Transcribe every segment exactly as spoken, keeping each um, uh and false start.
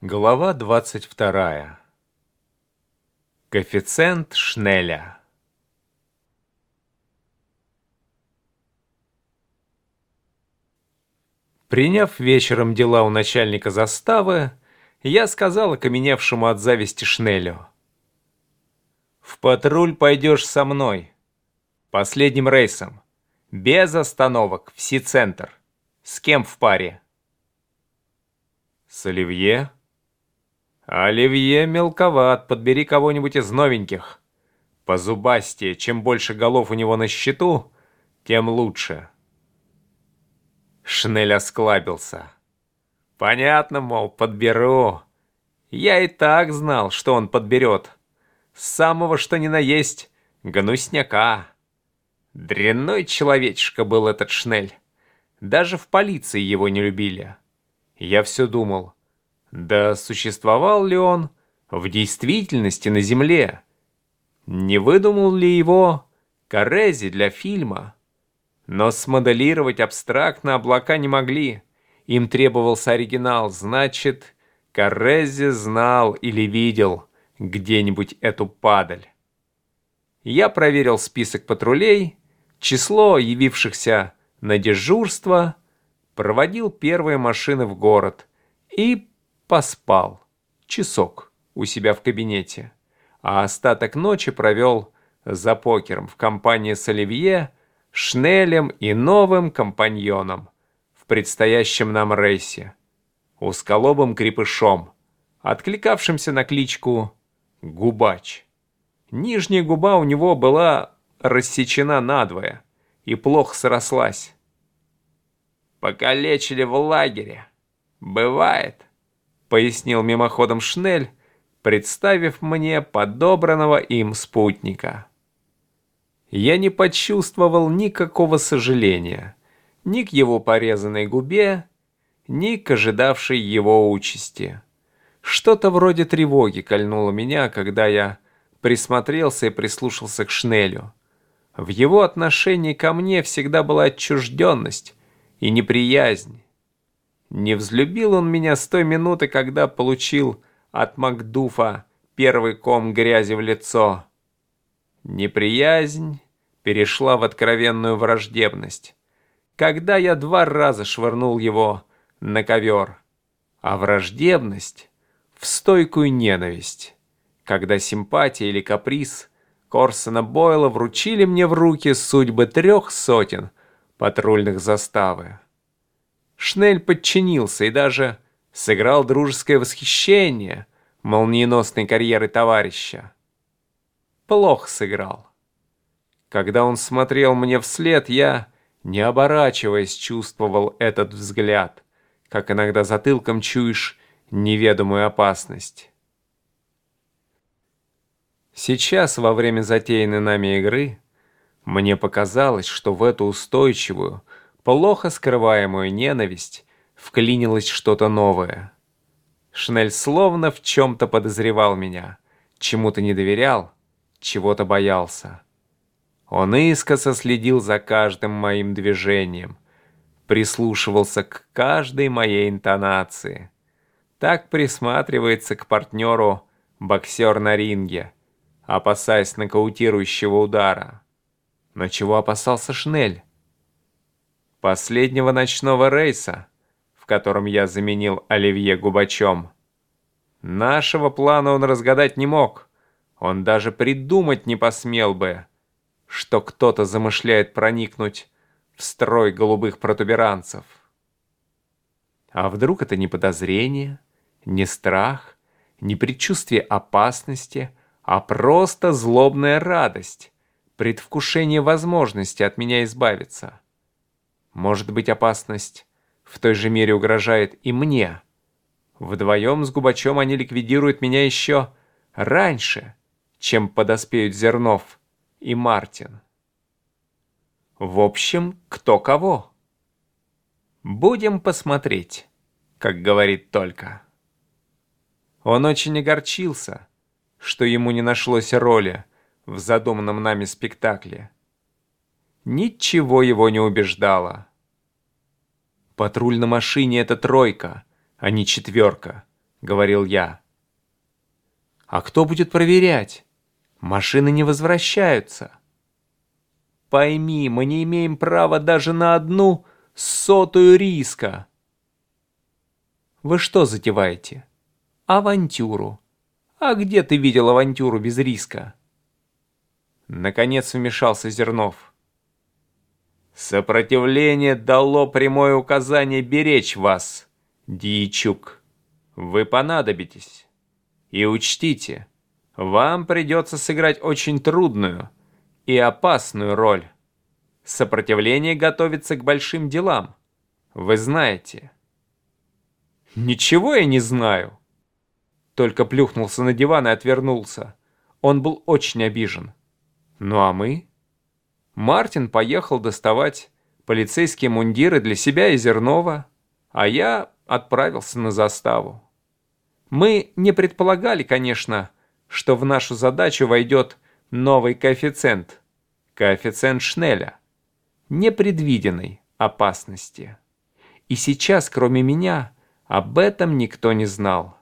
Глава двадцать вторая. Коэффициент Шнеля. Приняв вечером дела у начальника заставы, я сказал окаменевшему от зависти Шнелю: «В патруль пойдешь со мной. Последним рейсом. Без остановок. В Си-центр. С кем в паре?» «С Оливье». «Оливье мелковат, подбери кого-нибудь из новеньких. Позубастее, чем больше голов у него на счету, тем лучше». Шнель осклабился. «Понятно, мол, подберу. Я и так знал, что он подберет. Самого что ни на есть гнусняка. Дрянной человечишка был этот Шнель. Даже в полиции его не любили. Я все думал, да существовал ли он в действительности на земле? Не выдумал ли его Коррези для фильма? Но смоделировать абстрактно облака не могли. Им требовался оригинал, значит, Коррези знал или видел где-нибудь эту падаль. Я проверил список патрулей, число явившихся на дежурство, проводил первые машины в город и поспал часок у себя в кабинете, а остаток ночи провел за покером в компании с Оливье, Шнелем и новым компаньоном в предстоящем нам рейсе, узколобым крепышом, откликавшимся на кличку Губач. Нижняя губа у него была рассечена надвое и плохо срослась. «Покалечили в лагере. Бывает», — пояснил мимоходом Шнель, представив мне подобранного им спутника. Я не почувствовал никакого сожаления ни к его порезанной губе, ни к ожидавшей его участи. Что-то вроде тревоги кольнуло меня, когда я присмотрелся и прислушался к Шнелю. В его отношении ко мне всегда была отчужденность и неприязнь. Не взлюбил он меня с той минуты, когда получил от Макдуфа первый ком грязи в лицо. Неприязнь перешла в откровенную враждебность, когда я два раза швырнул его на ковер, а враждебность в стойкую ненависть, когда симпатия или каприз Корсона Бойла вручили мне в руки судьбы трех сотен патрульных заставы. Шнель подчинился и даже сыграл дружеское восхищение молниеносной карьеры товарища. Плохо сыграл. Когда он смотрел мне вслед, я, не оборачиваясь, чувствовал этот взгляд, как иногда затылком чуешь неведомую опасность. Сейчас, во время затеянной нами игры, мне показалось, что в эту устойчивую, плохо скрываемую ненависть вклинилось что-то новое. Шнель словно в чем-то подозревал меня, чему-то не доверял, чего-то боялся. Он искоса следил за каждым моим движением, прислушивался к каждой моей интонации. Так присматривается к партнеру боксер на ринге, опасаясь нокаутирующего удара. Но чего опасался Шнель? Последнего ночного рейса, в котором я заменил Оливье Губачом. Нашего плана он разгадать не мог. Он даже придумать не посмел бы, что кто-то замышляет проникнуть в строй голубых протуберанцев. А вдруг это не подозрение, не страх, не предчувствие опасности, а просто злобная радость, предвкушение возможности от меня избавиться? Может быть, опасность в той же мере угрожает и мне. Вдвоем с Губачом они ликвидируют меня еще раньше, чем подоспеют Зернов и Мартин. В общем, кто кого. Будем посмотреть, как говорит Толька. Он очень огорчился, что ему не нашлось роли в задуманном нами спектакле. Ничего его не убеждало. Патруль на машине — это тройка, а не четверка, — говорил я. «А кто будет проверять? Машины не возвращаются». «Пойми, мы не имеем права даже на одну сотую риска». «Вы что затеваете? Авантюру. А где ты видел авантюру без риска?» Наконец вмешался Зернов. «Сопротивление дало прямое указание беречь вас, Дьячук. Вы понадобитесь. И учтите, вам придется сыграть очень трудную и опасную роль. Сопротивление готовится к большим делам. Вы знаете». «Ничего я не знаю». Только плюхнулся на диван и отвернулся. Он был очень обижен. Ну а мы? Мартин поехал доставать полицейские мундиры для себя и Зернова, а я отправился на заставу. Мы не предполагали, конечно, что в нашу задачу войдет новый коэффициент, коэффициент Шнеля, непредвиденной опасности. И сейчас, кроме меня, об этом никто не знал.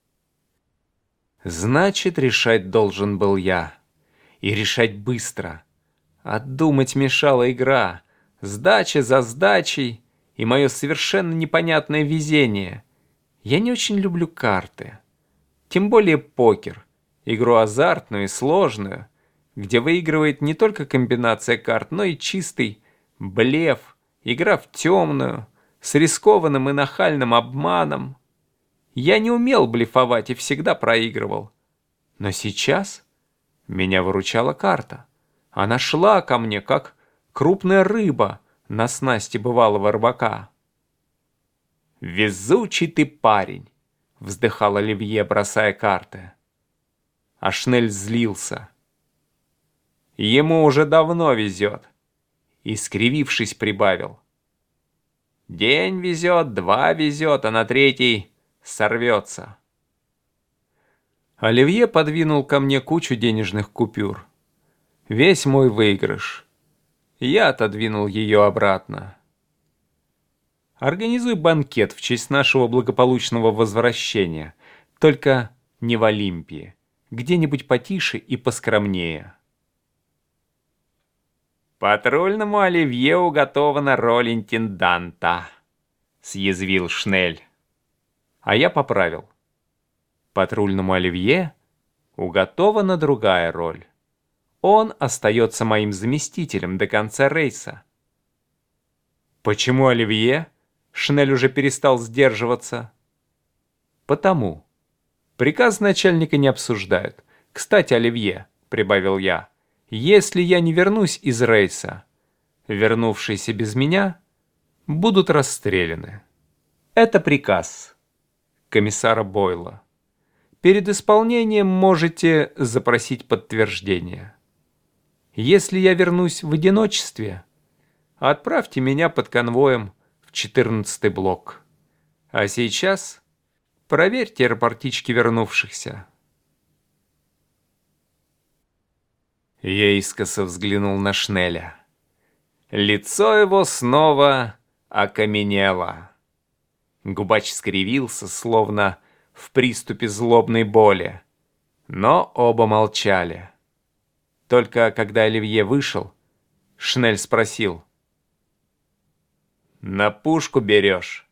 Значит, решать должен был я. И решать быстро. А думать мешала игра, сдача за сдачей и мое совершенно непонятное везение. Я не очень люблю карты. Тем более покер, игру азартную и сложную, где выигрывает не только комбинация карт, но и чистый блеф, игра в темную, с рискованным и нахальным обманом. Я не умел блефовать и всегда проигрывал. Но сейчас меня выручала карта. Она шла ко мне, как крупная рыба на снасти бывалого рыбака. «Везучий ты парень!» — вздыхал Оливье, бросая карты. А Шнель злился. «Ему уже давно везет!» И, скривившись, прибавил. «День везет, два везет, а на третий сорвется». Оливье подвинул ко мне кучу денежных купюр. Весь мой выигрыш. Я отодвинул ее обратно. «Организуй банкет в честь нашего благополучного возвращения, только не в Олимпии, где-нибудь потише и поскромнее». «Патрульному Оливье уготована роль интенданта», — съязвил Шнель. А я поправил. Патрульному Оливье уготована другая роль. Он остается моим заместителем до конца рейса. «Почему Оливье?» — Шнель уже перестал сдерживаться. «Потому. Приказ начальника не обсуждают. Кстати, Оливье», — прибавил я, — «если я не вернусь из рейса, вернувшиеся без меня будут расстреляны. Это приказ комиссара Бойла. Перед исполнением можете запросить подтверждение. Если я вернусь в одиночестве, отправьте меня под конвоем в четырнадцатый блок. А сейчас проверьте рапортички вернувшихся». Я искоса взглянул на Шнеля. Лицо его снова окаменело. Губач скривился, словно в приступе злобной боли. Но оба молчали. Только когда Оливье вышел, Шнель спросил: «На пушку берешь?»